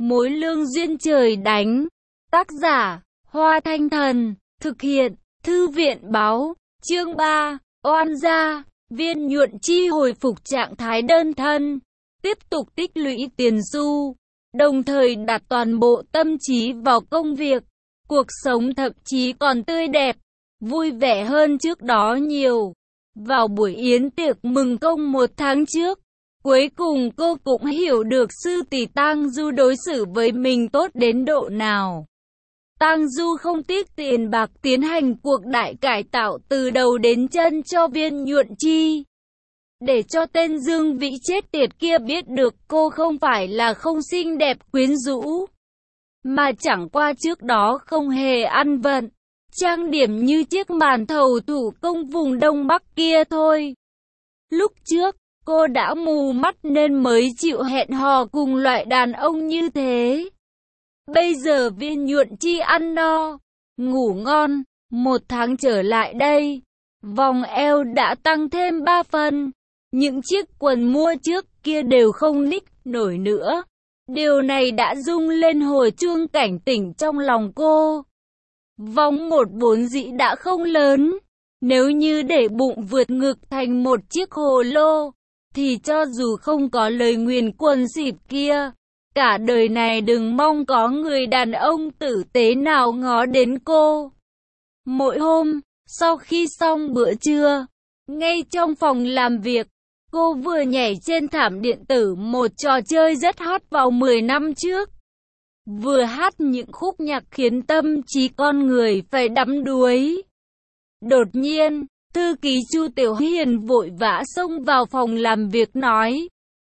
Mối lương duyên trời đánh. Tác giả, Hoa Thanh Thần. Thực hiện, Thư viện báo. Chương 3, oan gia. Viên Nhuận Chi hồi phục trạng thái đơn thân, tiếp tục tích lũy tiền xu, đồng thời đặt toàn bộ tâm trí vào công việc. Cuộc sống thậm chí còn tươi đẹp, vui vẻ hơn trước đó nhiều. Vào buổi yến tiệc mừng công 1 tháng trước, cuối cùng cô cũng hiểu được sư tỷ Tang Du đối xử với mình tốt đến độ nào. Tang Du không tiếc tiền bạc tiến hành cuộc đại cải tạo từ đầu đến chân cho Viên Nhuận Chi. Để cho tên Dương Vĩ chết tiệt kia biết được cô không phải là không xinh đẹp quyến rũ, mà chẳng qua trước đó không hề ăn vận, trang điểm như chiếc màn thầu thủ công vùng Đông Bắc kia thôi. Lúc trước, cô đã mù mắt nên mới chịu hẹn hò cùng loại đàn ông như thế. Bây giờ Viên Nhuận Chi ăn no, ngủ ngon, 1 tháng trở lại đây, vòng eo đã tăng thêm 3 phân. Những chiếc quần mua trước kia đều không ních nổi nữa. Điều này đã rung lên hồi chuông cảnh tỉnh trong lòng cô. Vòng một vốn dĩ đã không lớn, nếu như để bụng vượt ngực thành một chiếc hồ lô, thì cho dù không có lời nguyền quần xịp kia, cả đời này đừng mong có người đàn ông tử tế nào ngó đến cô. Mỗi hôm, sau khi xong bữa trưa, ngay trong phòng làm việc, cô vừa nhảy trên thảm điện tử một trò chơi rất hot vào 10 năm trước. Vừa hát những khúc nhạc khiến tâm trí con người phải đắm đuối. Đột nhiên, thư ký Chu Tiểu Hiền vội vã xông vào phòng làm việc nói: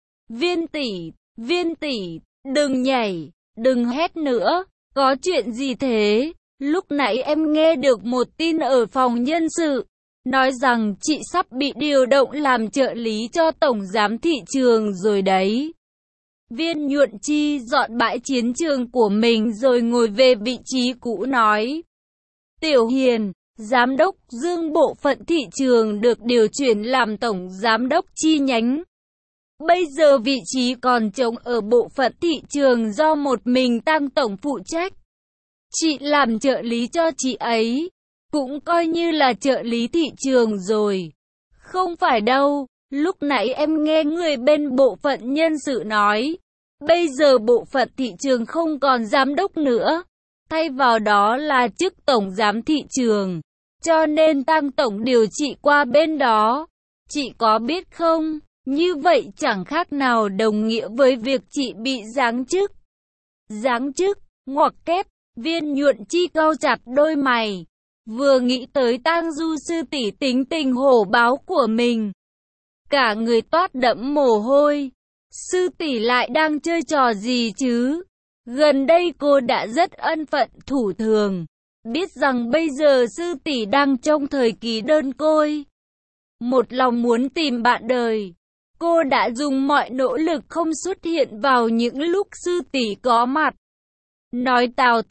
Viên tỷ, đừng nhảy, đừng hét nữa, có chuyện gì thế? Lúc nãy em nghe được một tin ở phòng nhân sự, nói rằng chị sắp bị điều động làm trợ lý cho tổng giám thị trường rồi đấy. Viên Nhuận Chi dọn bãi chiến trường của mình rồi ngồi về vị trí cũ nói: Tiểu Hiền, giám đốc Dương bộ phận thị trường được điều chuyển làm tổng giám đốc chi nhánh. Bây giờ vị trí còn trống ở bộ phận thị trường do một mình Tang tổng phụ trách. Chị làm trợ lý cho chị ấy, cũng coi như là trợ lý thị trường rồi. Không phải đâu, lúc nãy em nghe người bên bộ phận nhân sự nói, bây giờ bộ phận thị trường không còn giám đốc nữa, thay vào đó là chức tổng giám thị trường, cho nên Tang tổng điều chị qua bên đó. Chị có biết không, như vậy chẳng khác nào đồng nghĩa với việc chị bị giáng chức. Giáng chức, ngoặc kép. Viên Nhuận Chi cau chặt đôi mày, vừa nghĩ tới Tang Du sư tỷ tính tình hổ báo của mình, cả người toát đẫm mồ hôi. Sư tỷ lại đang chơi trò gì chứ? Gần đây cô đã rất ân phận thủ thường, biết rằng bây giờ sư tỷ đang trong thời kỳ đơn côi, một lòng muốn tìm bạn đời. Cô đã dùng mọi nỗ lực không xuất hiện vào những lúc sư tỷ có mặt. Nói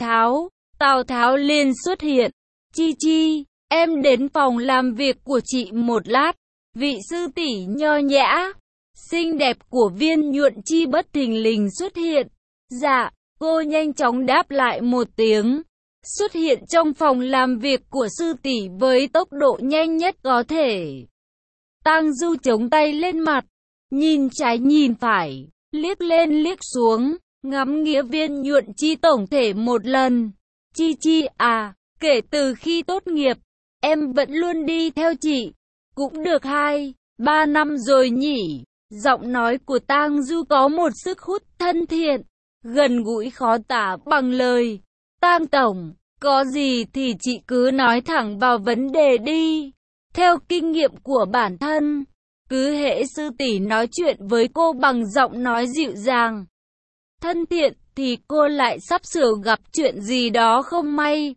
Tào Tháo liền xuất hiện. Chi, em đến phòng làm việc của chị một lát. Vị sư tỷ nho nhã, xinh đẹp của Viên Nhuận Chi bất thình lình xuất hiện. Dạ, cô nhanh chóng đáp lại một tiếng, xuất hiện trong phòng làm việc của sư tỷ với tốc độ nhanh nhất có thể. Tang Du chống tay lên mặt, nhìn trái nhìn phải, liếc lên liếc xuống, ngắm nghía Viên Nhuận Chi tổng thể một lần. Chi à, kể từ khi tốt nghiệp, em vẫn luôn đi theo chị, cũng được 2-3 năm rồi nhỉ. Giọng nói của Tang Du có một sức hút thân thiện, gần gũi khó tả bằng lời. Tang tổng, có gì thì chị cứ nói thẳng vào vấn đề đi. Theo kinh nghiệm của bản thân, cứ hễ sư tỷ nói chuyện với cô bằng giọng nói dịu dàng, thân thiện, thì cô lại sắp sửa gặp chuyện gì đó không may.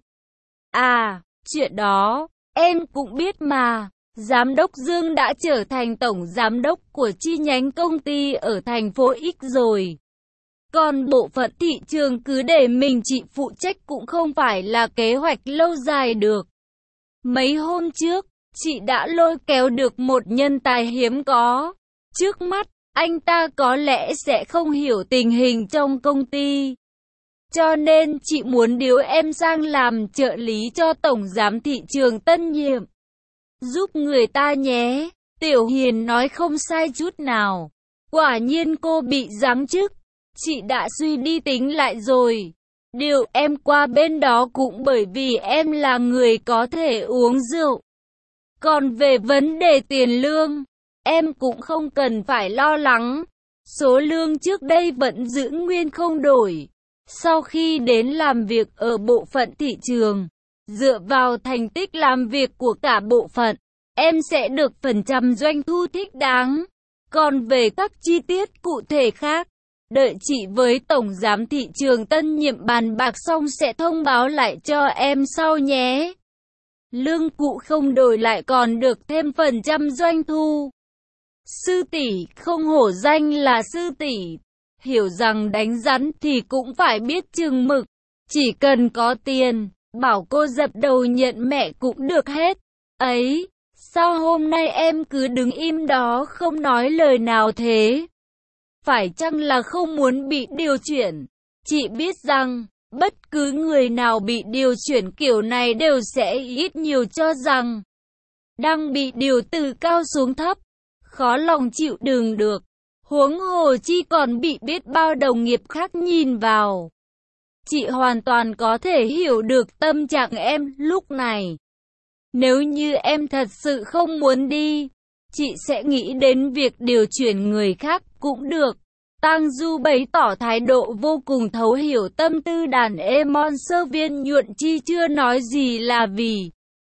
À, chuyện đó, em cũng biết mà. Giám đốc Dương đã trở thành tổng giám đốc của chi nhánh công ty ở thành phố X rồi. Còn bộ phận thị trường cứ để mình chị phụ trách cũng không phải là kế hoạch lâu dài được. Mấy hôm trước, chị đã lôi kéo được một nhân tài hiếm có. Trước mắt, anh ta có lẽ sẽ không hiểu tình hình trong công ty. Cho nên chị muốn điều em sang làm trợ lý cho tổng giám thị trường tân nhiệm. Giúp người ta nhé. Tiểu Hiền nói không sai chút nào. Quả nhiên cô bị giáng chức. Chị đã suy đi tính lại rồi. Điều em qua bên đó cũng bởi vì em là người có thể uống rượu. Còn về vấn đề tiền lương, em cũng không cần phải lo lắng. Số lương trước đây vẫn giữ nguyên không đổi. Sau khi đến làm việc ở bộ phận thị trường, dựa vào thành tích làm việc của cả bộ phận, em sẽ được phần trăm doanh thu thích đáng. Còn về các chi tiết cụ thể khác, đợi chị với tổng giám thị trường tân nhiệm bàn bạc xong sẽ thông báo lại cho em sau nhé. Lương cũ không đổi lại còn được thêm phần trăm doanh thu. Sư tỷ không hổ danh là sư tỷ. Hiểu rằng đánh rắn thì cũng phải biết chừng mực. Chỉ cần có tiền, bảo cô dập đầu nhận mẹ cũng được hết. Ấy, sao hôm nay em cứ đứng im đó không nói lời nào thế? Phải chăng là không muốn bị điều chuyển? Chị biết rằng, bất cứ người nào bị điều chuyển kiểu này đều sẽ ít nhiều cho rằng đang bị điều từ cao xuống thấp. Khó lòng chịu đựng được. Huống hồ chi còn bị biết bao đồng nghiệp khác nhìn vào. Chị hoàn toàn có thể hiểu được tâm trạng em lúc này. Nếu như em thật sự không muốn đi, chị sẽ nghĩ đến việc điều chuyển người khác cũng được. Tang Du bày tỏ thái độ vô cùng thấu hiểu tâm tư đàn em Monster. Viên Nhuận Chi chưa nói gì là vì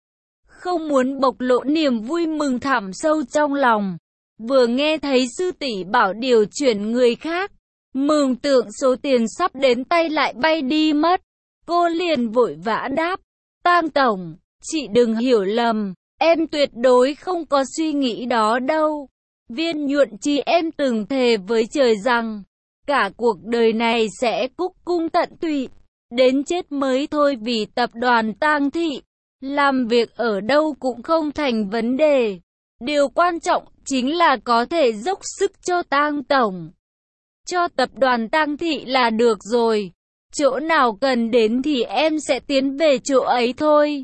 không muốn bộc lộ niềm vui mừng thẳm sâu trong lòng. Vừa nghe thấy sư tỷ bảo điều chuyển người khác, mường tượng số tiền sắp đến tay lại bay đi mất. Cô liền vội vã đáp, Tang tổng, chị đừng hiểu lầm, em tuyệt đối không có suy nghĩ đó đâu. Viên Nhuận Chi em từng thề với trời rằng, cả cuộc đời này sẽ cúc cung tận tụy, đến chết mới thôi vì tập đoàn Tang Thị. Làm việc ở đâu cũng không thành vấn đề. Điều quan trọng chính là có thể dốc sức cho Tang tổng, cho tập đoàn Tang Thị là được rồi. Chỗ nào cần đến thì em sẽ tiến về chỗ ấy thôi.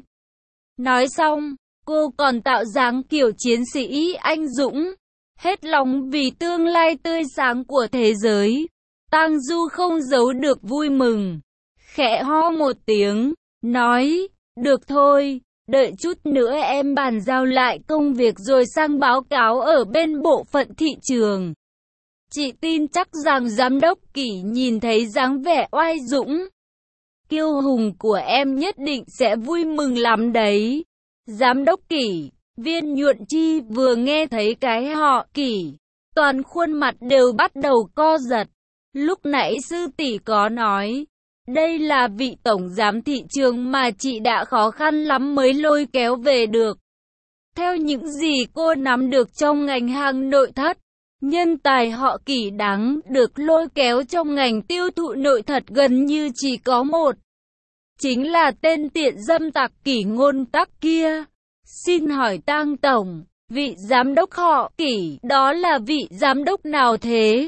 Nói xong, cô còn tạo dáng kiểu chiến sĩ anh dũng, hết lòng vì tương lai tươi sáng của thế giới. Tang Du không giấu được vui mừng, khẽ ho một tiếng, nói, được thôi. Đợi chút nữa em bàn giao lại công việc rồi sang báo cáo ở bên bộ phận thị trường. Chị tin chắc rằng giám đốc Kỷ nhìn thấy dáng vẻ oai dũng, kiêu hùng của em nhất định sẽ vui mừng lắm đấy. Giám đốc Kỷ, Viên Nhuận Chi vừa nghe thấy cái họ Kỷ, toàn khuôn mặt đều bắt đầu co giật. Lúc nãy sư tỷ có nói, đây là vị tổng giám thị trường mà chị đã khó khăn lắm mới lôi kéo về được. Theo những gì cô nắm được trong ngành hàng nội thất, nhân tài họ Kỷ đáng được lôi kéo trong ngành tiêu thụ nội thất gần như chỉ có một. Chính là tên tiện dâm tặc Kỷ Ngôn Tắc kia. Xin hỏi Tang tổng, vị giám đốc họ Kỷ đó là vị giám đốc nào thế?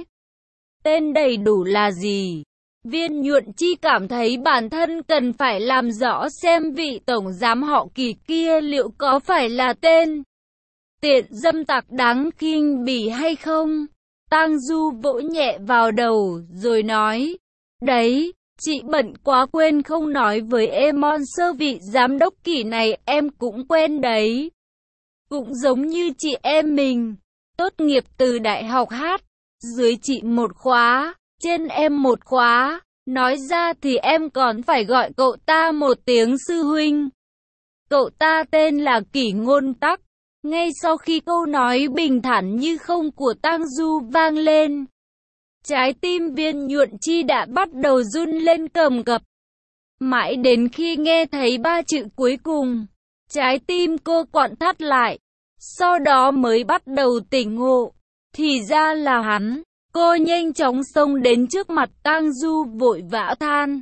Tên đầy đủ là gì? Viên Nhuận Chi cảm thấy bản thân cần phải làm rõ xem vị tổng giám họ Kỷ kia liệu có phải là tên tiện dâm tặc đáng khinh bỉ hay không. Tang Du vỗ nhẹ vào đầu rồi nói, đấy, chị bận quá quên không nói với em Monster, vị giám đốc Kỷ này em cũng quen đấy. Cũng giống như chị em mình, tốt nghiệp từ đại học hát, dưới chị một khóa, trên em một khóa. Nói ra thì em còn phải gọi cậu ta một tiếng sư huynh. Cậu ta tên là Kỷ Ngôn Tắc. Ngay sau khi câu nói bình thản như không của Tang Du vang lên, trái tim Viên Nhuận Chi đã bắt đầu run lên cầm cập. Mãi đến khi nghe thấy ba chữ cuối cùng, trái tim cô quặn thắt lại. Sau đó mới bắt đầu tỉnh ngộ. Thì ra là hắn. Cô nhanh chóng xông đến trước mặt Tang Du vội vã than,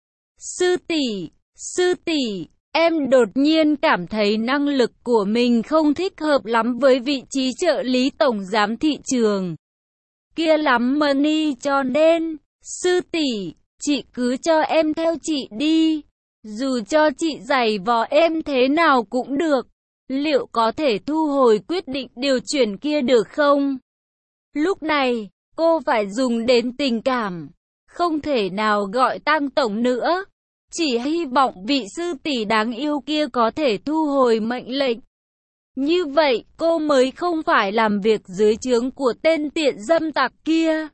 sư tỷ, em đột nhiên cảm thấy năng lực của mình không thích hợp lắm với vị trí trợ lý tổng giám thị trường. kia lắm money cho nên, sư tỷ, chị cứ cho em theo chị đi. Dù cho chị giày vò em thế nào cũng được. Liệu có thể thu hồi quyết định điều chuyển kia được không? Lúc này, cô phải dùng đến tình cảm. Không thể nào gọi Tăng tổng nữa. Chỉ hy vọng vị sư tỷ đáng yêu kia có thể thu hồi mệnh lệnh. Như vậy, cô mới không phải làm việc dưới trướng của tên tiện dâm tặc kia.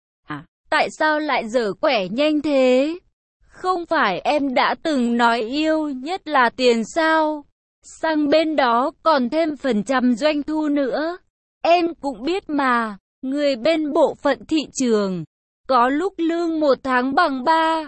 Tại sao lại dở quẻ nhanh thế? Không phải em đã từng nói yêu nhất là tiền sao? Sang bên đó còn thêm phần trăm doanh thu nữa. Em cũng biết mà, người bên bộ phận thị trường, có lúc lương một tháng bằng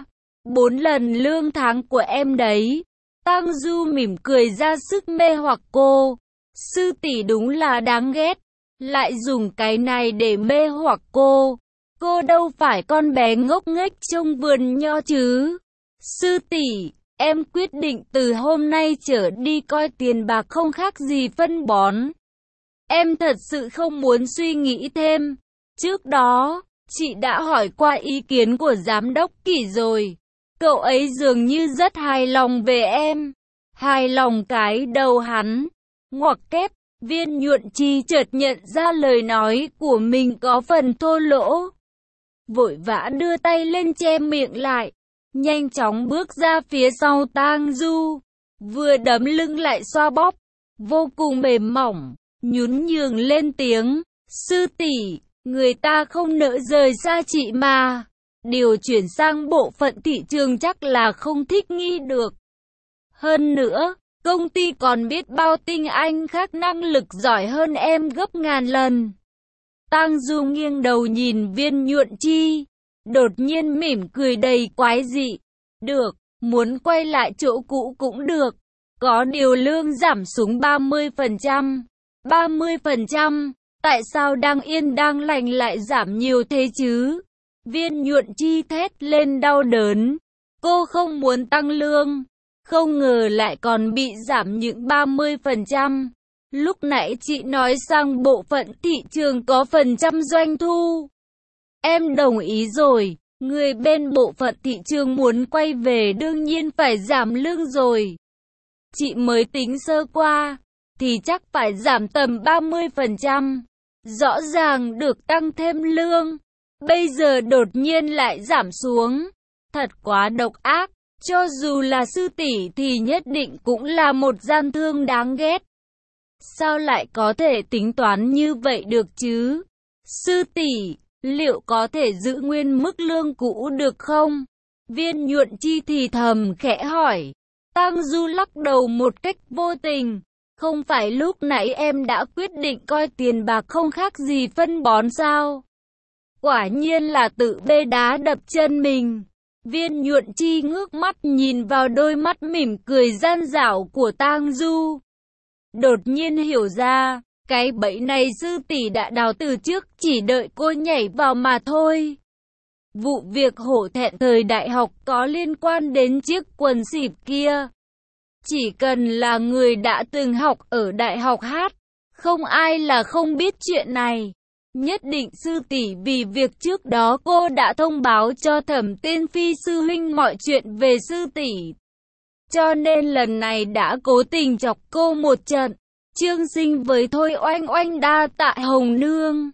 4 lần lương tháng của em đấy. Tang Du mỉm cười ra sức mê hoặc cô. Sư tỷ đúng là đáng ghét, lại dùng cái này để mê hoặc cô. Cô đâu phải con bé ngốc nghếch trong vườn nho chứ. Sư tỷ, em quyết định từ hôm nay trở đi coi tiền bạc không khác gì phân bón. Em thật sự không muốn suy nghĩ thêm. Trước đó, chị đã hỏi qua ý kiến của giám đốc Kỷ rồi. Cậu ấy dường như rất hài lòng về em. Hài lòng cái đầu hắn. Ngoặc kép, Viên Nhuận Chi chợt nhận ra lời nói của mình có phần thô lỗ. Vội vã đưa tay lên che miệng lại. Nhanh chóng bước ra phía sau Tang Du. Vừa đấm lưng lại xoa bóp. Vô cùng mềm mỏng. Nhún nhường lên tiếng. Sư tỷ, người ta không nỡ rời xa chị mà. Điều chuyển sang bộ phận thị trường chắc là không thích nghi được. Hơn nữa, công ty còn biết bao tinh anh khác năng lực giỏi hơn em gấp ngàn lần. Tang Du nghiêng đầu nhìn Viên Nhuận Chi. Đột nhiên mỉm cười đầy quái dị. Được, muốn quay lại chỗ cũ cũng được. Có điều lương giảm xuống 30%. 30%? Tại sao đang yên đang lành lại giảm nhiều thế chứ? Viên Nhuận Chi thét lên đau đớn. Cô không muốn tăng lương. Không ngờ lại còn bị giảm những 30%. Lúc nãy chị nói sang bộ phận thị trường có phần trăm doanh thu. Em đồng ý rồi. Người bên bộ phận thị trường muốn quay về đương nhiên phải giảm lương rồi. Chị mới tính sơ qua, thì chắc phải giảm tầm 30%. Rõ ràng được tăng thêm lương. Bây giờ đột nhiên lại giảm xuống. Thật quá độc ác. Cho dù là sư tỷ thì nhất định cũng là một gian thương đáng ghét. Sao lại có thể tính toán như vậy được chứ? Sư tỷ, liệu có thể giữ nguyên mức lương cũ được không? Viên Nhuận Chi thì thầm khẽ hỏi. Tang Du lắc đầu một cách vô tình. Không phải lúc nãy em đã quyết định coi tiền bạc không khác gì phân bón sao? Quả nhiên là tự bê đá đập chân mình. Viên Nhuận Chi ngước mắt nhìn vào đôi mắt mỉm cười gian dảo của Tang Du. Đột nhiên hiểu ra, cái bẫy này sư tỷ đã đào từ trước, chỉ đợi cô nhảy vào mà thôi. Vụ việc hổ thẹn thời đại học có liên quan đến chiếc quần xịp kia. Chỉ cần là người đã từng học ở đại học hát, không ai là không biết chuyện này. Nhất định sư tỷ vì việc trước đó cô đã thông báo cho Thẩm Tiên Phi sư huynh mọi chuyện về sư tỷ. Cho nên lần này đã cố tình chọc cô một trận. Chương Sinh với Thôi Oanh Oanh đa tạ Hồng Nương.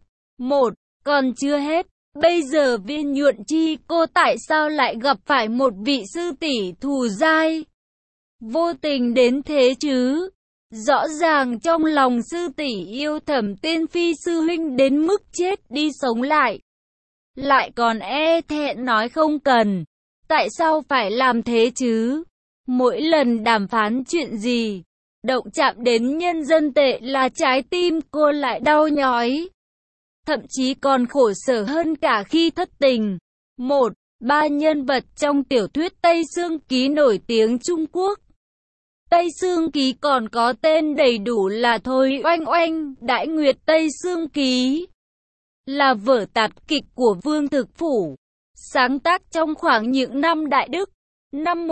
Còn chưa hết. Bây giờ Viên Nhuận Chi cô tại sao lại gặp phải một vị sư tỷ thù dai? Vô tình đến thế chứ? Rõ ràng trong lòng sư tỷ yêu Thẩm Tiên Phi sư huynh đến mức chết đi sống lại. Lại còn e thẹn nói không cần. Tại sao phải làm thế chứ? Mỗi lần đàm phán chuyện gì, động chạm đến nhân dân tệ là trái tim cô lại đau nhói. Thậm chí còn khổ sở hơn cả khi thất tình. 3 nhân vật trong tiểu thuyết Tây Sương Ký nổi tiếng Trung Quốc. Tây Sương Ký còn có tên đầy đủ là Thôi Oanh Oanh, Đại Nguyệt Tây Sương Ký. Là vở tạp kịch của Vương Thực Phủ. Sáng tác trong khoảng những năm Đại Đức. Năm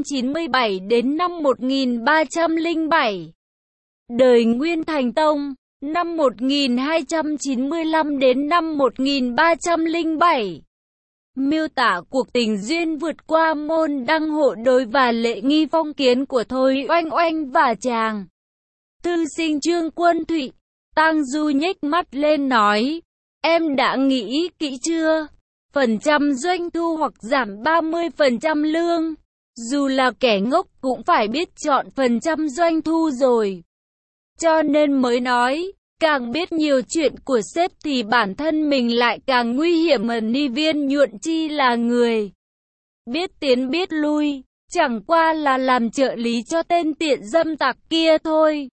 1297 đến năm 1307. Đời Nguyên Thành Tông. năm 1295 đến năm 1307. Miêu tả cuộc tình duyên vượt qua môn đăng hộ đối và lễ nghi phong kiến của Thôi Oanh Oanh và chàng thư sinh Trương Quân Thụy. Tang Du nhếch mắt lên nói, em đã nghĩ kỹ chưa? Phần trăm doanh thu hoặc giảm 30% lương. Dù là kẻ ngốc cũng phải biết chọn phần trăm doanh thu rồi. Cho nên mới nói, càng biết nhiều chuyện của sếp thì bản thân mình lại càng nguy hiểm. Mà Ni Viên Nhuận Chi là người biết tiến biết lui, chẳng qua là làm trợ lý cho tên tiện dâm tặc kia thôi.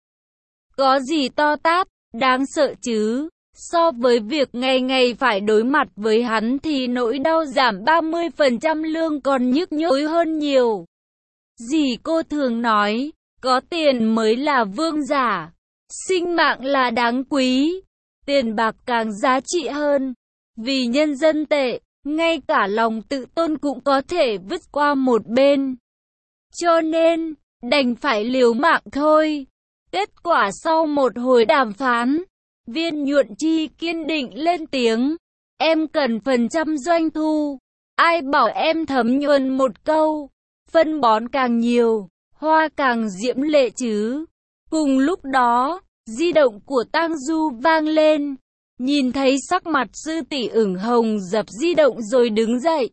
Có gì to tát, đáng sợ chứ? So với việc ngày ngày phải đối mặt với hắn thì nỗi đau giảm 30% lương còn nhức nhối hơn nhiều. Dì cô thường nói, có tiền mới là vương giả, sinh mạng là đáng quý, tiền bạc càng giá trị hơn. Vì nhân dân tệ, ngay cả lòng tự tôn cũng có thể vứt qua một bên. Cho nên, đành phải liều mạng thôi. Kết quả sau một hồi đàm phán, Viên Nhuận Chi kiên định lên tiếng, em cần phần trăm doanh thu. Ai bảo em thấm nhuần một câu, phân bón càng nhiều, hoa càng diễm lệ chứ. Cùng lúc đó, di động của Tang Du vang lên. Nhìn thấy sắc mặt sư tỷ ửng hồng dập di động rồi đứng dậy.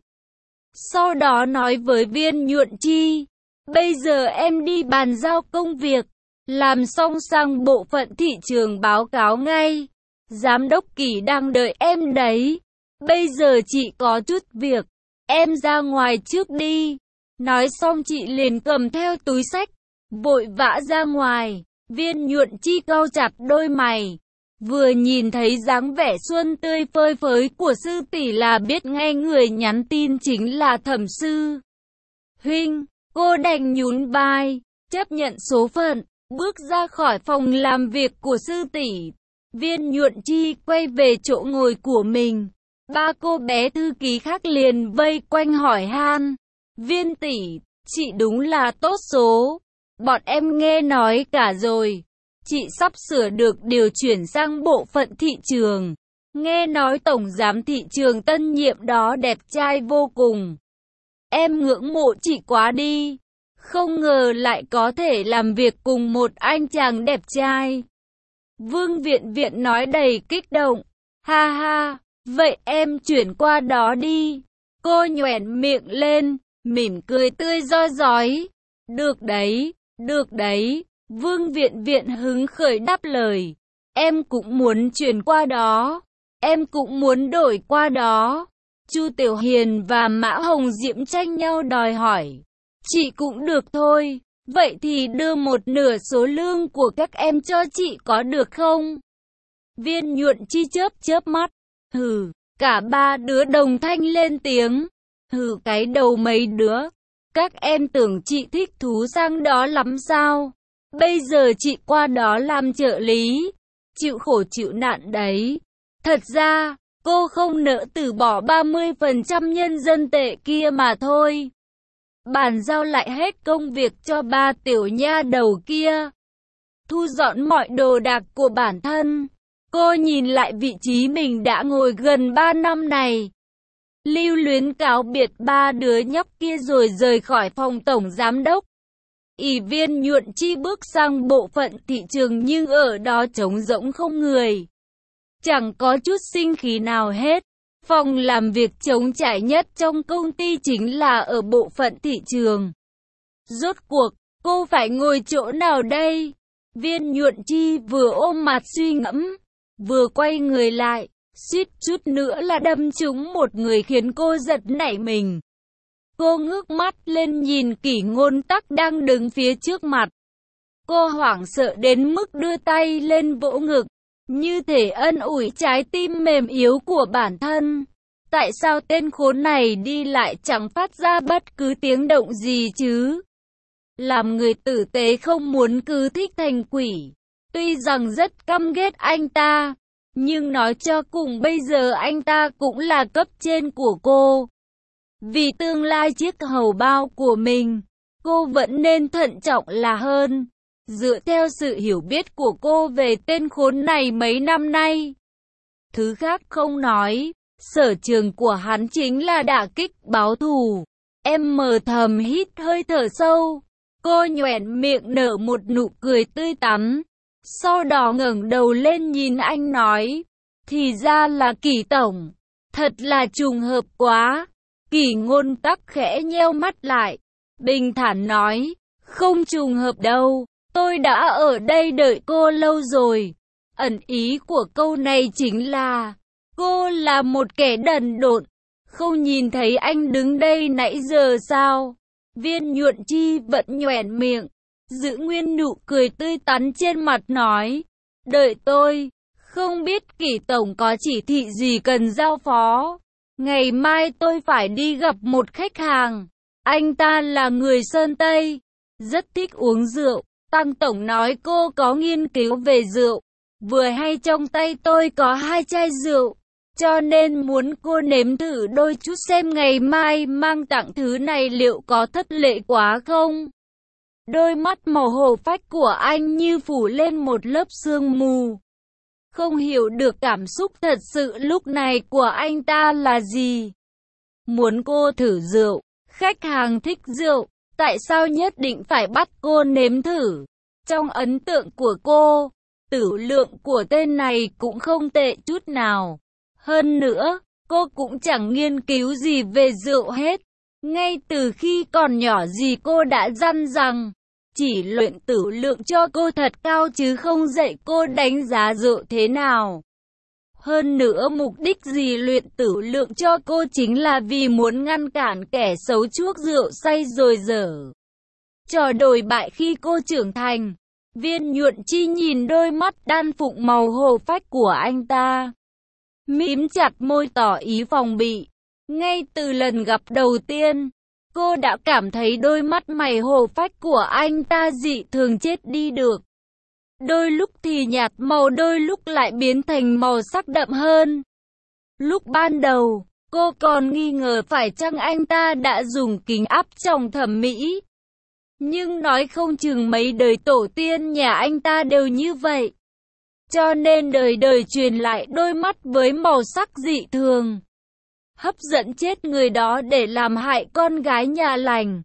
Sau đó nói với Viên Nhuận Chi, bây giờ em đi bàn giao công việc, làm xong sang bộ phận thị trường báo cáo ngay. Giám đốc Kỳ đang đợi em đấy. Bây giờ chị có chút việc, em ra ngoài trước đi. Nói xong chị liền cầm theo túi xách, vội vã ra ngoài. Viên Nhuận Chi cau chặt đôi mày. Vừa nhìn thấy dáng vẻ xuân tươi phơi phới của sư tỷ là biết ngay người nhắn tin chính là Thẩm Sư Huynh. Cô đành nhún vai, chấp nhận số phận, bước ra khỏi phòng làm việc của sư tỷ. Viên Nhuận Chi quay về chỗ ngồi của mình. Ba cô bé thư ký khác liền vây quanh hỏi han. Viên tỷ, chị đúng là tốt số. Bọn em nghe nói cả rồi. Chị sắp sửa được điều chuyển sang bộ phận thị trường. Nghe nói tổng giám thị trường tân nhiệm đó đẹp trai vô cùng. Em ngưỡng mộ chị quá đi. Không ngờ lại có thể làm việc cùng một anh chàng đẹp trai. Vương Viện Viện nói đầy kích động. Ha ha, vậy em chuyển qua đó đi. Cô nhoẻn miệng lên, mỉm cười tươi rói rói. Được đấy, được đấy. Vương Viện Viện hứng khởi đáp lời. Em cũng muốn chuyển qua đó. Em cũng muốn đổi qua đó. Chu Tiểu Hiền và Mã Hồng Diễm tranh nhau đòi hỏi. Chị cũng được thôi. Vậy thì đưa một nửa số lương của các em cho chị có được không? Viên Nhuận Chi chớp chớp mắt. Hừ, cả ba đứa đồng thanh lên tiếng. Hừ cái đầu mấy đứa. Các em tưởng chị thích thú sang đó lắm sao? Bây giờ chị qua đó làm trợ lý. Chịu khổ chịu nạn đấy. Thật ra, cô không nỡ từ bỏ 30% nhân dân tệ kia mà thôi. Bàn giao lại hết công việc cho ba tiểu nha đầu kia. Thu dọn mọi đồ đạc của bản thân. Cô nhìn lại vị trí mình đã ngồi gần 3 năm này. Lưu luyến cáo biệt ba đứa nhóc kia rồi rời khỏi phòng tổng giám đốc. Viên Nhuận Chi bước sang bộ phận thị trường nhưng ở đó trống rỗng không người. Chẳng có chút sinh khí nào hết. Phòng làm việc trống trải nhất trong công ty chính là ở bộ phận thị trường. Rốt cuộc, cô phải ngồi chỗ nào đây? Viên Nhuận Chi vừa ôm mặt suy ngẫm, vừa quay người lại, suýt chút nữa là đâm trúng một người khiến cô giật nảy mình. Cô ngước mắt lên nhìn Kỷ Ngôn Tắc đang đứng phía trước mặt. Cô hoảng sợ đến mức đưa tay lên vỗ ngực, như thể ân ủi trái tim mềm yếu của bản thân. Tại sao tên khốn này đi lại chẳng phát ra bất cứ tiếng động gì chứ? Làm người tử tế không muốn cứ thích thành quỷ. Tuy rằng rất căm ghét anh ta, nhưng nói cho cùng bây giờ anh ta cũng là cấp trên của cô. Vì tương lai chiếc hầu bao của mình, cô vẫn nên thận trọng là hơn. Dựa theo sự hiểu biết của cô về tên khốn này mấy năm nay, thứ khác không nói, sở trường của hắn chính là đả kích báo thù. Em mờ thầm hít hơi thở sâu. Cô nhoẻn miệng nở một nụ cười tươi tắn. Sau đó ngẩng đầu lên nhìn anh nói. Thì ra là Kỷ tổng. Thật là trùng hợp quá. Kỷ Ngôn Tắc khẽ nheo mắt lại. Bình thản nói. Không trùng hợp đâu. Tôi đã ở đây đợi cô lâu rồi. Ẩn ý của câu này chính là cô là một kẻ đần độn. Không nhìn thấy anh đứng đây nãy giờ sao? Viên Nhuận Chi vẫn nhoẻn miệng, giữ nguyên nụ cười tươi tắn trên mặt nói. Đợi tôi, không biết Kỷ tổng có chỉ thị gì cần giao phó. Ngày mai tôi phải đi gặp một khách hàng. Anh ta là người Sơn Tây, rất thích uống rượu. Tăng tổng nói cô có nghiên cứu về rượu. Vừa hay trong tay tôi có 2 chai rượu, cho nên muốn cô nếm thử đôi chút xem ngày mai mang tặng thứ này liệu có thất lễ quá không. Đôi mắt màu hổ phách của anh như phủ lên một lớp sương mù. Không hiểu được cảm xúc thật sự lúc này của anh ta là gì. Muốn cô thử rượu, khách hàng thích rượu, tại sao nhất định phải bắt cô nếm thử? Trong ấn tượng của cô, tử lượng của tên này cũng không tệ chút nào. Hơn nữa, cô cũng chẳng nghiên cứu gì về rượu hết. Ngay từ khi còn nhỏ gì cô đã dặn rằng, chỉ luyện tử lượng cho cô thật cao chứ không dạy cô đánh giá rượu thế nào. Hơn nữa mục đích gì luyện tử lượng cho cô chính là vì muốn ngăn cản kẻ xấu chuốc rượu say rồi dở trò đồi bại khi cô trưởng thành. Viên Nhuận Chi nhìn đôi mắt đan phụng màu hổ phách của anh ta, mím chặt môi tỏ ý phòng bị. Ngay từ lần gặp đầu tiên, cô đã cảm thấy đôi mắt mày hổ phách của anh ta dị thường chết đi được. Đôi lúc thì nhạt màu, đôi lúc lại biến thành màu sắc đậm hơn. Lúc ban đầu, cô còn nghi ngờ phải chăng anh ta đã dùng kính áp tròng thẩm mỹ. Nhưng nói không chừng mấy đời tổ tiên nhà anh ta đều như vậy. Cho nên đời đời truyền lại đôi mắt với màu sắc dị thường, hấp dẫn chết người đó để làm hại con gái nhà lành.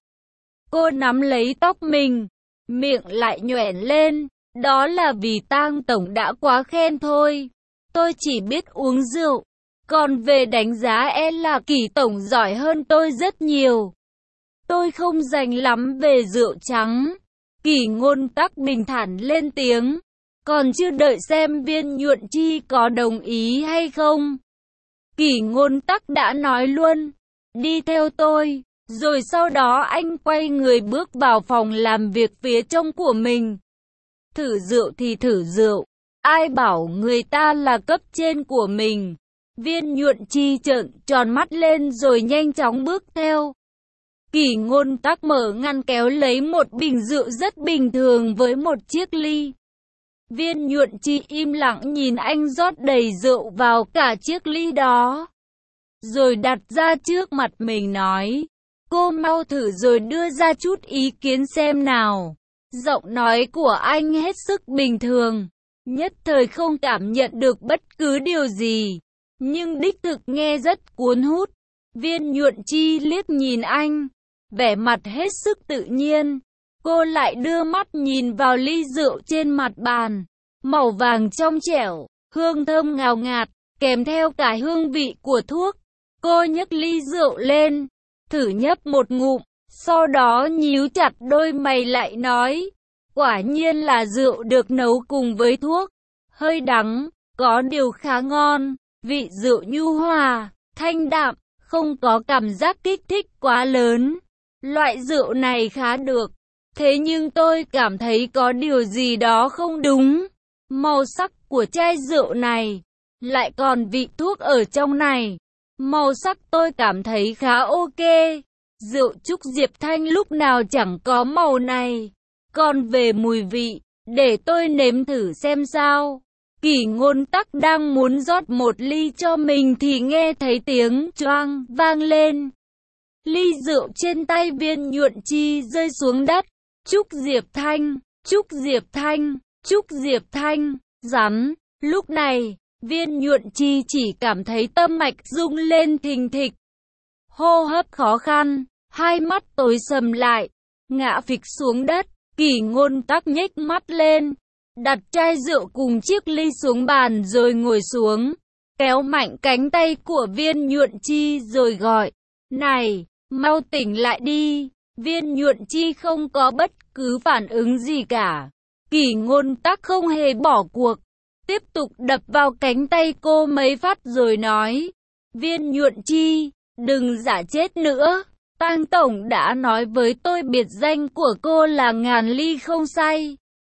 Cô nắm lấy tóc mình, miệng lại nhoẻn lên. Đó là vì Tang tổng đã quá khen thôi. Tôi chỉ biết uống rượu. Còn về đánh giá là Kỷ tổng giỏi hơn tôi rất nhiều. Tôi không rành lắm về rượu trắng. Kỷ Ngôn Tắc bình thản lên tiếng. Còn chưa đợi xem Viên Nhuận Chi có đồng ý hay không, Kỷ Ngôn Tắc đã nói luôn. Đi theo tôi. Rồi sau đó anh quay người bước vào phòng làm việc phía trong của mình. Thử rượu thì thử rượu. Ai bảo người ta là cấp trên của mình. Viên Nhuận Chi trợn tròn mắt lên rồi nhanh chóng bước theo. Kỷ Ngôn Tắc mở ngăn kéo lấy một bình rượu rất bình thường với một chiếc ly. Viên Nhuận Chi im lặng nhìn anh rót đầy rượu vào cả chiếc ly đó, rồi đặt ra trước mặt mình nói. Cô mau thử rồi đưa ra chút ý kiến xem nào. Giọng nói của anh hết sức bình thường, nhất thời không cảm nhận được bất cứ điều gì, nhưng đích thực nghe rất cuốn hút. Viên Nhuận Chi liếc nhìn anh, vẻ mặt hết sức tự nhiên. Cô lại đưa mắt nhìn vào ly rượu trên mặt bàn, màu vàng trong trẻo, hương thơm ngào ngạt, kèm theo cả hương vị của thuốc. Cô nhấc ly rượu lên, thử nhấp một ngụm, sau đó nhíu chặt đôi mày lại nói. Quả nhiên là rượu được nấu cùng với thuốc, hơi đắng, có điều khá ngon, vị rượu nhu hòa, thanh đạm, không có cảm giác kích thích quá lớn. Loại rượu này khá được, thế nhưng tôi cảm thấy có điều gì đó không đúng. Màu sắc của chai rượu này, lại còn vị thuốc ở trong này. Màu sắc tôi cảm thấy khá ok. Rượu Trúc Diệp Thanh lúc nào chẳng có màu này. Còn về mùi vị, để tôi nếm thử xem sao. Kỷ Ngôn Tắc đang muốn rót một ly cho mình thì nghe thấy tiếng choang vang lên. Ly rượu trên tay Viên Nhuận Chi rơi xuống đất. Trúc Diệp Thanh Trúc Diệp Thanh, Trúc Diệp Thanh, rắn. Lúc này, Viên Nhuận Chi chỉ cảm thấy tâm mạch rung lên thình thịch. Hô hấp khó khăn, hai mắt tối sầm lại, ngã phịch xuống đất. Kỷ Ngôn Tắc nhếch mắt lên, đặt chai rượu cùng chiếc ly xuống bàn rồi ngồi xuống, kéo mạnh cánh tay của Viên Nhuận Chi rồi gọi, này, mau tỉnh lại đi. Viên Nhuận Chi không có bất cứ phản ứng gì cả. Kỷ Ngôn Tắc không hề bỏ cuộc, tiếp tục đập vào cánh tay cô mấy phát rồi nói, Viên Nhuận Chi, đừng giả chết nữa. Tang tổng đã nói với tôi biệt danh của cô là ngàn ly không say.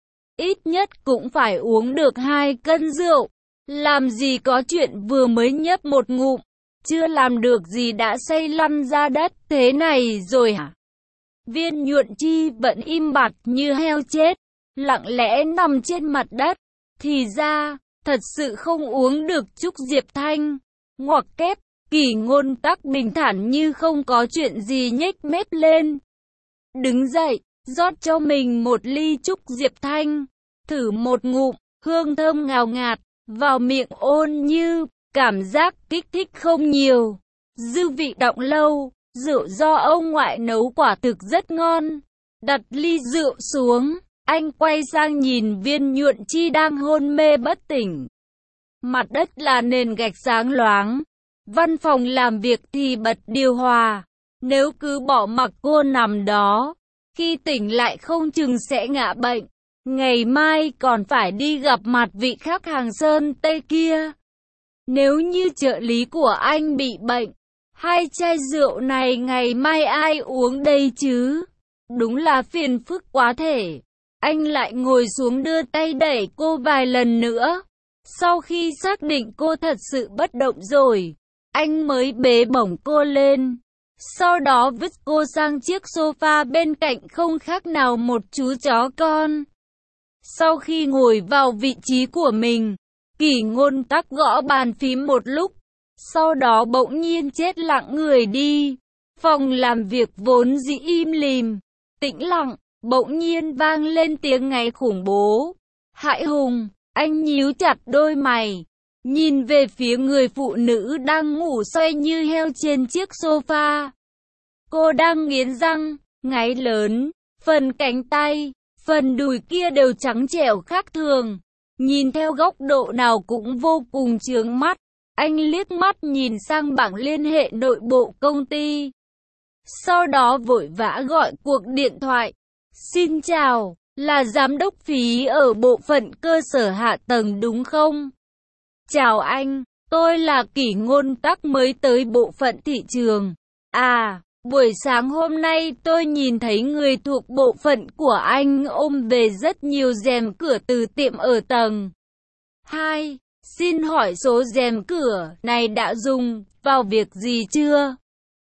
Ít nhất cũng phải uống được 2 cân rượu. Làm gì có chuyện vừa mới nhấp một ngụm, chưa làm được gì đã say lăn ra đất thế này rồi hả? Viên Nhuận Chi vẫn im bặt như heo chết, lặng lẽ nằm trên mặt đất. Thì ra, thật sự không uống được Trúc Diệp Thanh. Ngoặc kép. Kỷ Ngôn Tắc bình thản như không có chuyện gì nhếch mép lên. Đứng dậy, rót cho mình một ly Trúc Diệp Thanh. Thử một ngụm, hương thơm ngào ngạt, vào miệng ôn như, cảm giác kích thích không nhiều. Dư vị đọng lâu, rượu do ông ngoại nấu quả thực rất ngon. Đặt ly rượu xuống, anh quay sang nhìn Viên Nhuận Chi đang hôn mê bất tỉnh. Mặt đất là nền gạch sáng loáng. Văn phòng làm việc thì bật điều hòa, nếu cứ bỏ mặc cô nằm đó, khi tỉnh lại không chừng sẽ ngã bệnh. Ngày mai còn phải đi gặp mặt vị khách hàng Sơn Tây kia. Nếu như trợ lý của anh bị bệnh, 2 chai rượu này ngày mai ai uống đây chứ? Đúng là phiền phức quá thể. Anh lại ngồi xuống đưa tay đẩy cô vài lần nữa. Sau khi xác định cô thật sự bất động rồi, anh mới bế bổng cô lên. Sau đó vứt cô sang chiếc sofa bên cạnh không khác nào một chú chó con. Sau khi ngồi vào vị trí của mình, Kỷ Ngôn Tắc gõ bàn phím một lúc. Sau đó bỗng nhiên chết lặng người đi. Phòng làm việc vốn dĩ im lìm, tĩnh lặng, bỗng nhiên vang lên tiếng ngáy khủng bố. Hải Hùng, anh nhíu chặt đôi mày, nhìn về phía người phụ nữ đang ngủ xoay như heo trên chiếc sofa. Cô đang nghiến răng, ngáy lớn, phần cánh tay, phần đùi kia đều trắng trẻo khác thường. Nhìn theo góc độ nào cũng vô cùng chướng mắt. Anh liếc mắt nhìn sang bảng liên hệ nội bộ công ty. Sau đó vội vã gọi cuộc điện thoại. Xin chào, là giám đốc phí ở bộ phận cơ sở hạ tầng đúng không? Chào anh, tôi là Kỷ Ngôn Tắc mới tới bộ phận thị trường. À, buổi sáng hôm nay tôi nhìn thấy người thuộc bộ phận của anh ôm về rất nhiều rèm cửa từ tiệm ở tầng 2. Xin hỏi số rèm cửa này đã dùng vào việc gì chưa?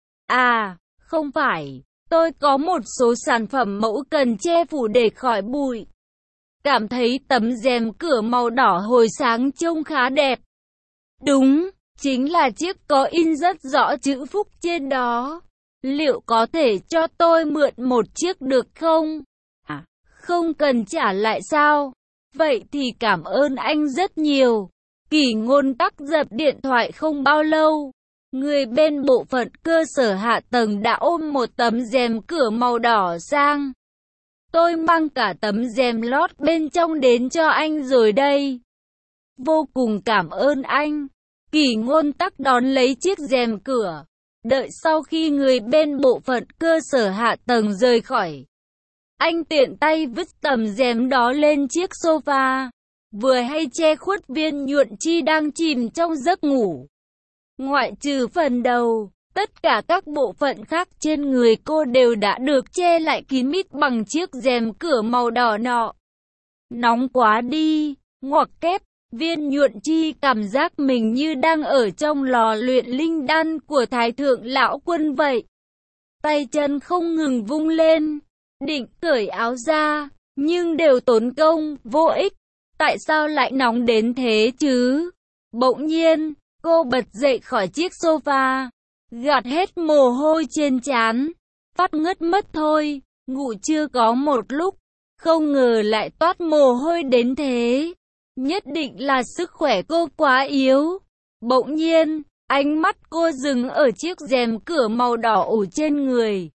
À, không phải, tôi có một số sản phẩm mẫu cần che phủ để khỏi bụi. Cảm thấy tấm rèm cửa màu đỏ hồi sáng trông khá đẹp. Đúng, chính là chiếc có in rất rõ chữ Phúc trên đó. Liệu có thể cho tôi mượn một chiếc được không? À, không cần trả lại sao? Vậy thì cảm ơn anh rất nhiều. Kỷ Ngôn Tắc dập điện thoại không bao lâu, người bên bộ phận cơ sở hạ tầng đã ôm một tấm rèm cửa màu đỏ sang. Tôi mang cả tấm rèm lót bên trong đến cho anh rồi đây. Vô cùng cảm ơn anh. Kỷ Ngôn Tắc đón lấy chiếc rèm cửa. Đợi sau khi người bên bộ phận cơ sở hạ tầng rời khỏi, anh tiện tay vứt tấm rèm đó lên chiếc sofa, vừa hay che khuất Viên Nhuận Chi đang chìm trong giấc ngủ. Ngoại trừ phần đầu, tất cả các bộ phận khác trên người cô đều đã được che lại kín mít bằng chiếc rèm cửa màu đỏ nọ. Nóng quá đi, ngoặc kép. Viên Nhuận Chi cảm giác mình như đang ở trong lò luyện linh đan của Thái thượng lão quân vậy. Tay chân không ngừng vung lên, định cởi áo ra, nhưng đều tốn công, vô ích. Tại sao lại nóng đến thế chứ? Bỗng nhiên, cô bật dậy khỏi chiếc sofa, gạt hết mồ hôi trên trán, phát ngất mất thôi, ngủ chưa có một lúc, Không ngờ lại toát mồ hôi đến thế. Nhất định là sức khỏe cô quá yếu. Bỗng nhiên, ánh mắt cô dừng ở chiếc rèm cửa màu đỏ ủ trên người.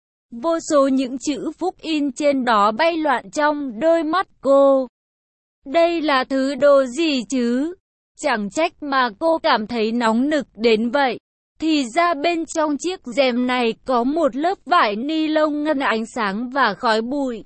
Vô số những chữ phúc in trên đó bay loạn trong đôi mắt cô. Đây là thứ đồ gì chứ? Chẳng trách mà cô cảm thấy nóng nực đến vậy. Thì ra bên trong chiếc rèm này có một lớp vải ni lông ngân ánh sáng và khói bụi.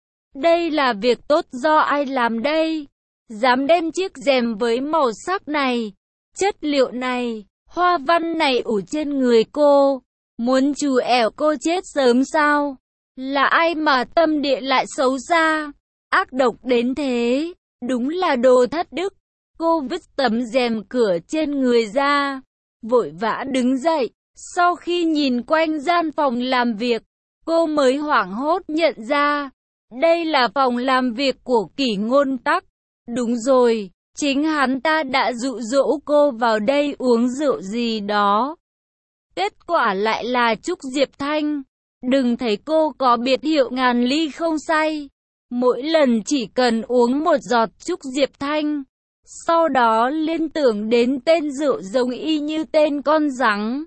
Đây là việc tốt do ai làm đây? Dám đem chiếc rèm với màu sắc này, chất liệu này, hoa văn này ủ trên người cô. Muốn chù ẻo cô chết sớm sao? Là ai mà tâm địa lại xấu xa, ác độc đến thế? Đúng là đồ thất đức. Cô vứt tấm rèm cửa trên người ra, vội vã đứng dậy. Sau khi nhìn quanh gian phòng làm việc, cô mới hoảng hốt nhận ra, đây là phòng làm việc của Kỷ Ngôn Tắc. Đúng rồi, chính hắn ta đã dụ dỗ cô vào đây uống rượu gì đó. Kết quả lại là Trúc Diệp Thanh. Đừng thấy cô có biệt hiệu ngàn ly không say. Mỗi lần chỉ cần uống một giọt Trúc Diệp Thanh, sau đó liên tưởng đến tên rượu giống y như tên con rắn.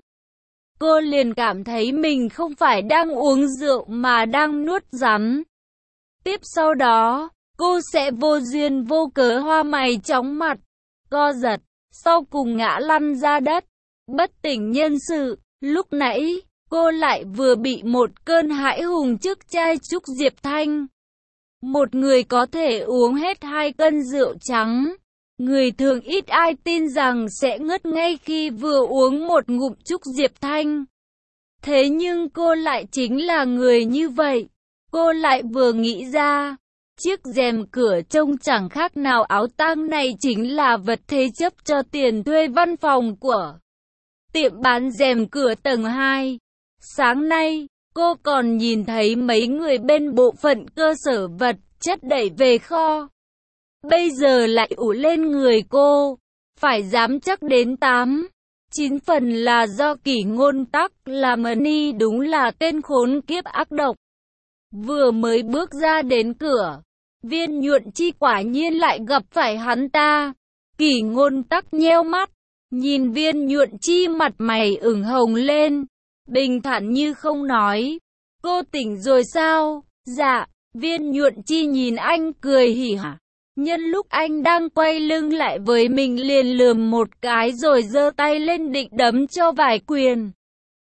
Cô liền cảm thấy mình không phải đang uống rượu mà đang nuốt rắn. Tiếp sau đó, cô sẽ vô duyên vô cớ hoa mày chóng mặt, co giật, sau cùng ngã lăn ra đất, bất tỉnh nhân sự. Lúc nãy, cô lại vừa bị một cơn hãi hùng trước chai Trúc Diệp Thanh. Một người có thể uống hết 2 cân rượu trắng. Người thường ít ai tin rằng sẽ ngất ngay khi vừa uống một ngụm Trúc Diệp Thanh. Thế nhưng cô lại chính là người như vậy. Cô lại vừa nghĩ ra, chiếc rèm cửa trông chẳng khác nào áo tang này chính là vật thế chấp cho tiền thuê văn phòng của tiệm bán rèm cửa tầng 2. Sáng nay, cô còn nhìn thấy mấy người bên bộ phận cơ sở vật chất đẩy về kho. Bây giờ lại ủ lên người cô, phải dám chắc đến 8-9 phần là do Kỷ Ngôn Tắc làm ni, đúng là tên khốn kiếp ác độc. Vừa mới bước ra đến cửa, Viên Nhuận Chi quả nhiên lại gặp phải hắn ta. Kỷ Ngôn Tắc nheo mắt, nhìn Viên Nhuận Chi mặt mày ửng hồng lên, bình thản như không nói. Cô tỉnh rồi sao? Dạ. Viên Nhuận Chi nhìn anh cười hỉ hả. Nhân lúc anh đang quay lưng lại với mình liền lườm một cái rồi giơ tay lên định đấm cho vài quyền.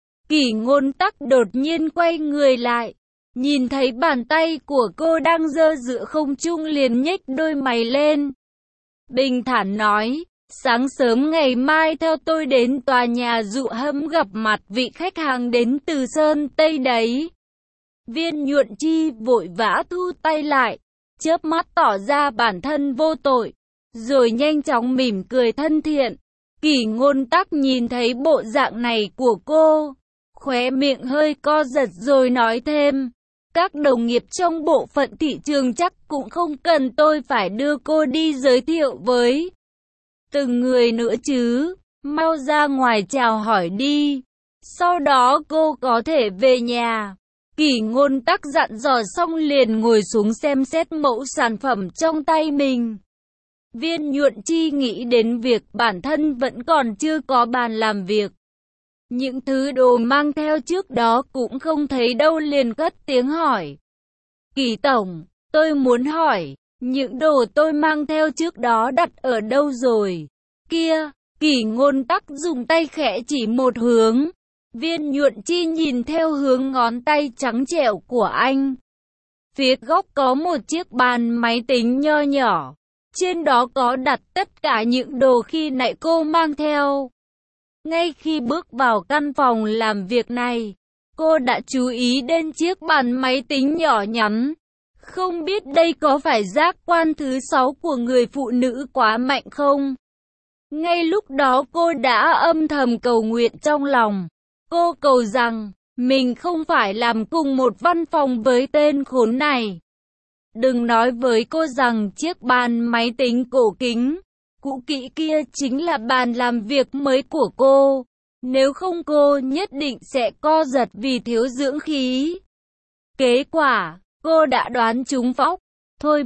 Kỷ Ngôn Tắc đột nhiên quay người lại, nhìn thấy bàn tay của cô đang giơ giữa không trung liền nhếch đôi mày lên. Bình thản nói, sáng sớm ngày mai theo tôi đến tòa nhà Dụ Hâm gặp mặt vị khách hàng đến từ Sơn Tây đấy. Viên Nhuận Chi vội vã thu tay lại, chớp mắt tỏ ra bản thân vô tội, rồi nhanh chóng mỉm cười thân thiện. Kỷ Ngôn Tắc nhìn thấy bộ dạng này của cô, khóe miệng hơi co giật rồi nói thêm, các đồng nghiệp trong bộ phận thị trường chắc cũng không cần tôi phải đưa cô đi giới thiệu với từng người nữa chứ, mau ra ngoài chào hỏi đi, sau đó cô có thể về nhà. Kỷ Ngôn Tắc dặn dò xong liền ngồi xuống xem xét mẫu sản phẩm trong tay mình. Viên Nhuận Chi nghĩ đến việc bản thân vẫn còn chưa có bàn làm việc. Những thứ đồ mang theo trước đó cũng không thấy đâu liền cất tiếng hỏi. Kỷ tổng, tôi muốn hỏi, những đồ tôi mang theo trước đó đặt ở đâu rồi? Kia, Kỷ Ngôn Tắc dùng tay khẽ chỉ một hướng. Viên Nhuận Chi nhìn theo hướng ngón tay trắng trẻo của anh. Phía góc có một chiếc bàn máy tính nho nhỏ. Trên đó có đặt tất cả những đồ khi nãy cô mang theo. Ngay khi bước vào căn phòng làm việc này, cô đã chú ý đến chiếc bàn máy tính nhỏ nhắn. Không biết đây có phải giác quan thứ 6 của người phụ nữ quá mạnh không? Ngay lúc đó cô đã âm thầm cầu nguyện trong lòng. Cô cầu rằng, mình không phải làm cùng một văn phòng với tên khốn này. Đừng nói với cô rằng chiếc bàn máy tính cổ kính, cũ kỹ kia chính là bàn làm việc mới của cô. Nếu không cô nhất định sẽ co giật vì thiếu dưỡng khí. Kết quả, cô đã đoán trúng phóc. Thôi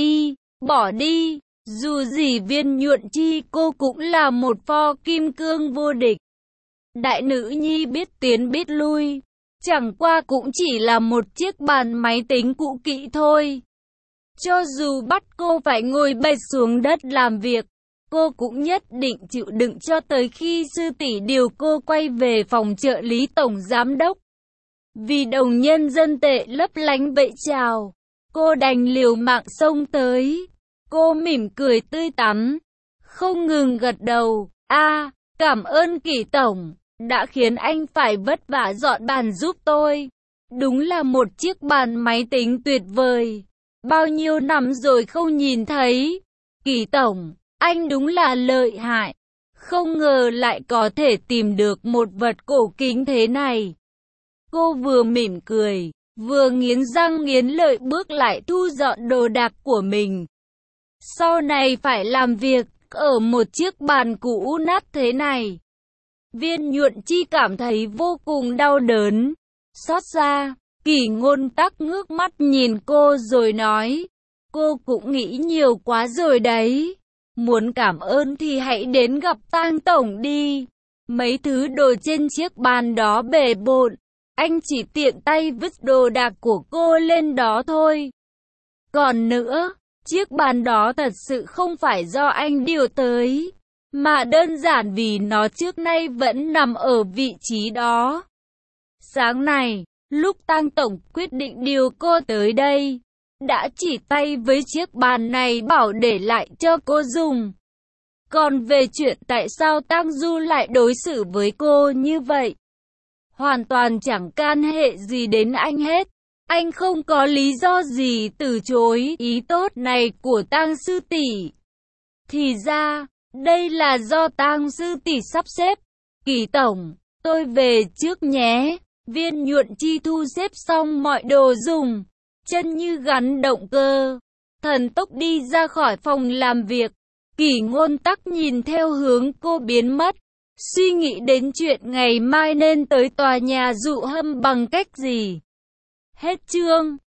bỏ đi, dù gì Viên Nhuận Chi cô cũng là một pho kim cương vô địch. Đại nữ nhi biết tiến biết lui, chẳng qua cũng chỉ là một chiếc bàn máy tính cũ kỹ thôi. Cho dù bắt cô phải ngồi bệt xuống đất làm việc, cô cũng nhất định chịu đựng cho tới khi sư tỷ điều cô quay về phòng trợ lý tổng giám đốc. Vì đồng nhân dân tệ lấp lánh vậy chào, cô đành liều mạng xông tới. Cô mỉm cười tươi tắn, không ngừng gật đầu. Cảm ơn Kỷ tổng, đã khiến anh phải vất vả dọn bàn giúp tôi. Đúng là một chiếc bàn máy tính tuyệt vời. Bao nhiêu năm rồi không nhìn thấy. Kỷ tổng, anh đúng là lợi hại. Không ngờ lại có thể tìm được một vật cổ kính thế này. Cô vừa mỉm cười, vừa nghiến răng nghiến lợi bước lại thu dọn đồ đạc của mình. Sau này phải làm việc ở một chiếc bàn cũ nát thế này. Viên Nhuận Chi cảm thấy vô cùng đau đớn, xót xa. Kỷ Ngôn Tắc ngước mắt nhìn cô rồi nói, cô cũng nghĩ nhiều quá rồi đấy. Muốn cảm ơn thì hãy đến gặp Tang tổng đi. Mấy thứ đồ trên chiếc bàn đó bể bộn, anh chỉ tiện tay vứt đồ đạc của cô lên đó thôi. Còn nữa, chiếc bàn đó thật sự không phải do anh điều tới, mà đơn giản vì nó trước nay vẫn nằm ở vị trí đó. Sáng này, lúc Tang tổng quyết định điều cô tới đây, đã chỉ tay với chiếc bàn này bảo để lại cho cô dùng. Còn về chuyện tại sao Tang Du lại đối xử với cô như vậy, hoàn toàn chẳng can hệ gì đến anh hết. Anh không có lý do gì từ chối ý tốt này của Tang sư tỷ. Thì ra, đây là do Tang sư tỷ sắp xếp. Kỷ tổng, tôi về trước nhé. Viên Nhuận Chi thu xếp xong mọi đồ dùng, chân như gắn động cơ, thần tốc đi ra khỏi phòng làm việc. Kỷ Ngôn Tắc nhìn theo hướng cô biến mất, suy nghĩ đến chuyện ngày mai nên tới tòa nhà dụ hâm bằng cách gì. Hết chương.